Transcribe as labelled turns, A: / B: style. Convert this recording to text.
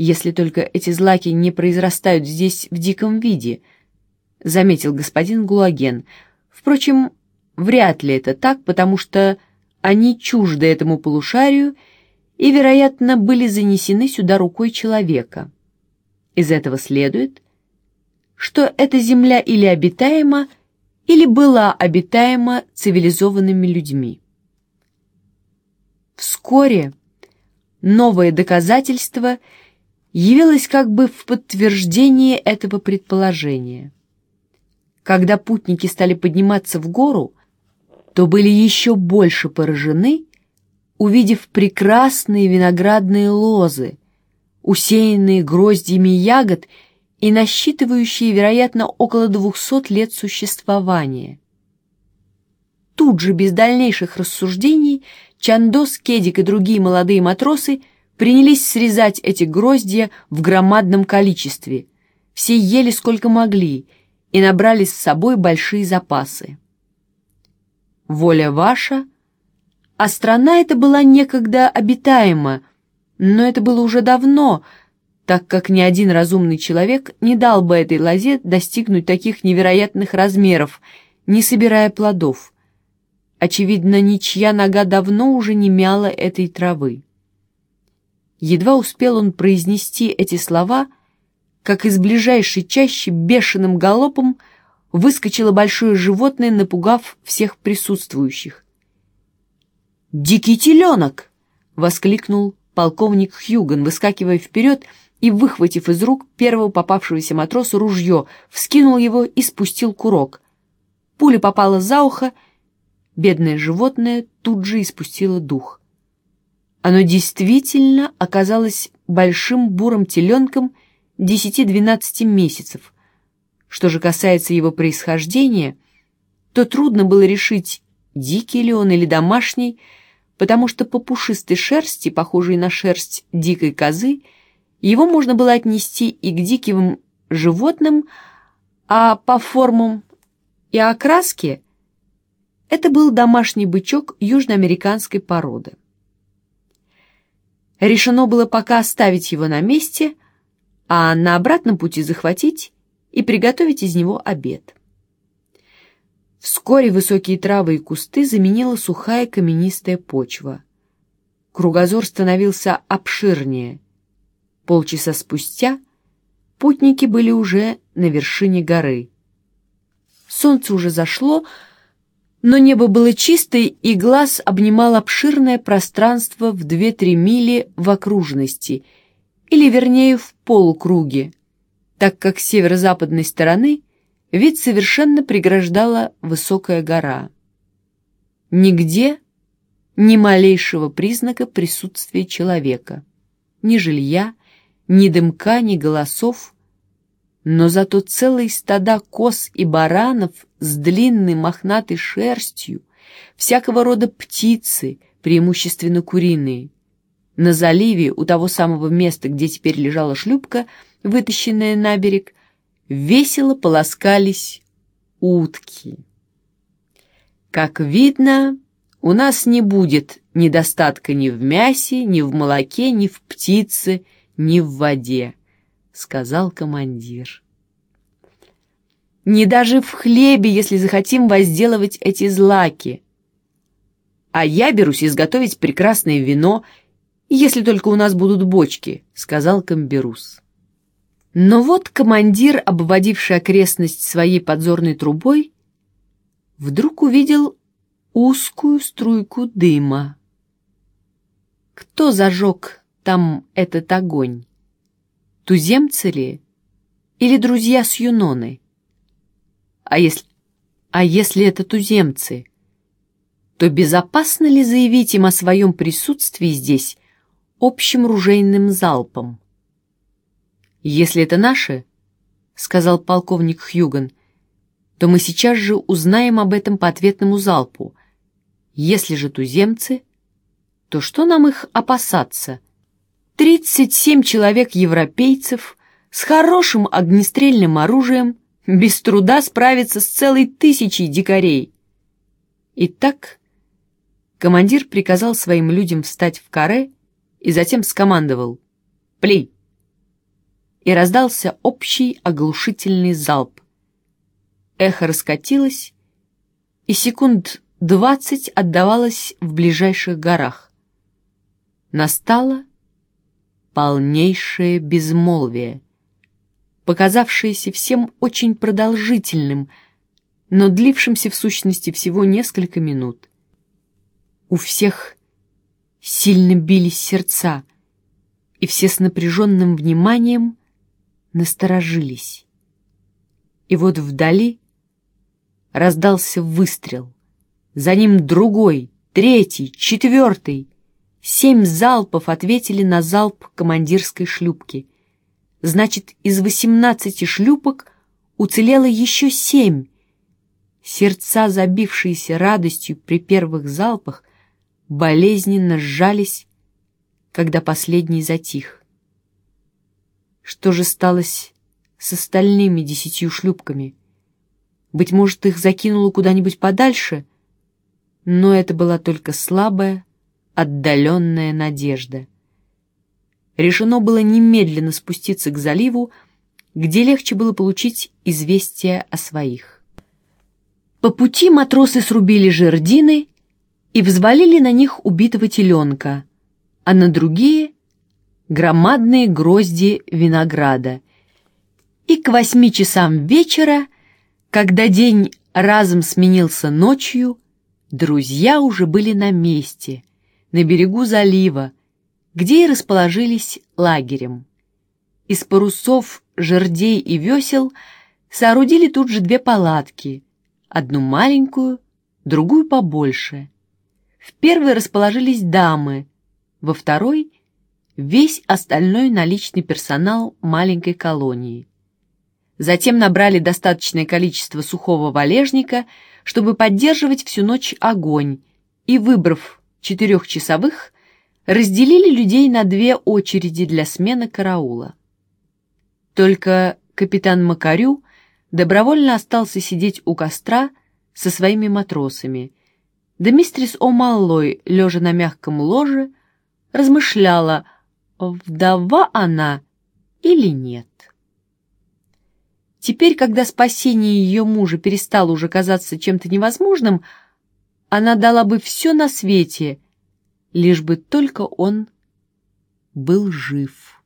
A: если только эти злаки не произрастают здесь в диком виде, заметил господин Гулаген. Впрочем, вряд ли это так, потому что они чужды этому полушарию и, вероятно, были занесены сюда рукой человека. Из этого следует, что эта земля или обитаема, или была обитаема цивилизованными людьми. Вскоре новое доказательство явилось как бы в подтверждение этого предположения. Когда путники стали подниматься в гору, то были еще больше поражены, увидев прекрасные виноградные лозы, усеянные гроздьями ягод и насчитывающие, вероятно, около 200 лет существования. Тут же, без дальнейших рассуждений, Чандос, Кедик и другие молодые матросы принялись срезать эти гроздья в громадном количестве. Все ели сколько могли и набрали с собой большие запасы. Воля ваша, а страна эта была некогда обитаема, но это было уже давно, так как ни один разумный человек не дал бы этой лозе достигнуть таких невероятных размеров, не собирая плодов. Очевидно, ничья нога давно уже не мяла этой травы. Едва успел он произнести эти слова, как из ближайшей чащи бешеным галопом выскочило большое животное, напугав всех присутствующих. «Дикий теленок!» — воскликнул полковник Хьюган, выскакивая вперед и, выхватив из рук первого попавшегося матросу ружье, вскинул его и спустил курок. Пуля попала за ухо, бедное животное тут же испустило дух. Оно действительно оказалось большим бурым теленком 10-12 месяцев. Что же касается его происхождения, то трудно было решить, дикий ли он или домашний, потому что по пушистой шерсти, похожей на шерсть дикой козы, его можно было отнести и к диким животным, а по формам и окраске это был домашний бычок южноамериканской породы. Решено было пока оставить его на месте, а на обратном пути захватить и приготовить из него обед. Вскоре высокие травы и кусты заменила сухая каменистая почва. Кругозор становился обширнее. Полчаса спустя путники были уже на вершине горы. Солнце уже зашло, но небо было чистое, и глаз обнимал обширное пространство в 2-3 мили в окружности, или, вернее, в полукруге, так как с северо-западной стороны вид совершенно преграждала высокая гора. Нигде ни малейшего признака присутствия человека, ни жилья, ни дымка, ни голосов, но зато целые стада коз и баранов с длинной мохнатой шерстью, всякого рода птицы, преимущественно куриные. На заливе, у того самого места, где теперь лежала шлюпка, вытащенная на берег, весело полоскались утки. Как видно, у нас не будет недостатка ни в мясе, ни в молоке, ни в птице, ни в воде, — сказал командир. Не даже в хлебе, если захотим возделывать эти злаки. А я берусь изготовить прекрасное вино, если только у нас будут бочки, — сказал Камберус. Но вот командир, обводивший окрестность своей подзорной трубой, вдруг увидел узкую струйку дыма. Кто зажег там этот огонь? Туземцы ли? Или друзья с Юноны? А если это туземцы, то безопасно ли заявить им о своем присутствии здесь общим ружейным залпом? «Если это наши, — сказал полковник Хьюган, — то мы сейчас же узнаем об этом по ответному залпу. Если же туземцы, то что нам их опасаться? 37 человек-европейцев с хорошим огнестрельным оружием без труда справятся с целой 1000 дикарей». Итак, командир приказал своим людям встать в каре и затем скомандовал: «Пли!» и раздался общий оглушительный залп. Эхо раскатилось, и секунд 20 отдавалось в ближайших горах. Настало полнейшее безмолвие, показавшееся всем очень продолжительным, но длившимся в сущности всего несколько минут. У всех сильно бились сердца, и все с напряженным вниманием насторожились. И вот вдали раздался выстрел, за ним другой, третий, четвертый. 7 залпов ответили на залп командирской шлюпки. Значит, из 18 шлюпок уцелело еще 7. Сердца, забившиеся радостью при первых залпах, болезненно сжались, когда последний затих. Что же сталось с остальными 10 шлюпками? Быть может, их закинуло куда-нибудь подальше? Но это была только слабая, отдаленная надежда. Решено было немедленно спуститься к заливу, где легче было получить известие о своих. По пути матросы срубили жердины и взвалили на них убитого теленка, а на другие — громадные грозди винограда. И к 8 часам вечера, когда день разом сменился ночью, друзья уже были на месте, на берегу залива, где и расположились лагерем. Из парусов, жердей и весел соорудили тут же 2 палатки, одну маленькую, другую побольше. В первой расположились дамы, во второй — весь остальной наличный персонал маленькой колонии. Затем набрали достаточное количество сухого валежника, чтобы поддерживать всю ночь огонь, и, выбрав 4-часовых, разделили людей на 2 очереди для смены караула. Только капитан Макарю добровольно остался сидеть у костра со своими матросами, да мистерис О'Маллой, лежа на мягком ложе, размышляла, вдова она или нет. Теперь, когда спасение ее мужа перестало уже казаться чем-то невозможным, она дала бы все на свете, лишь бы только он был жив.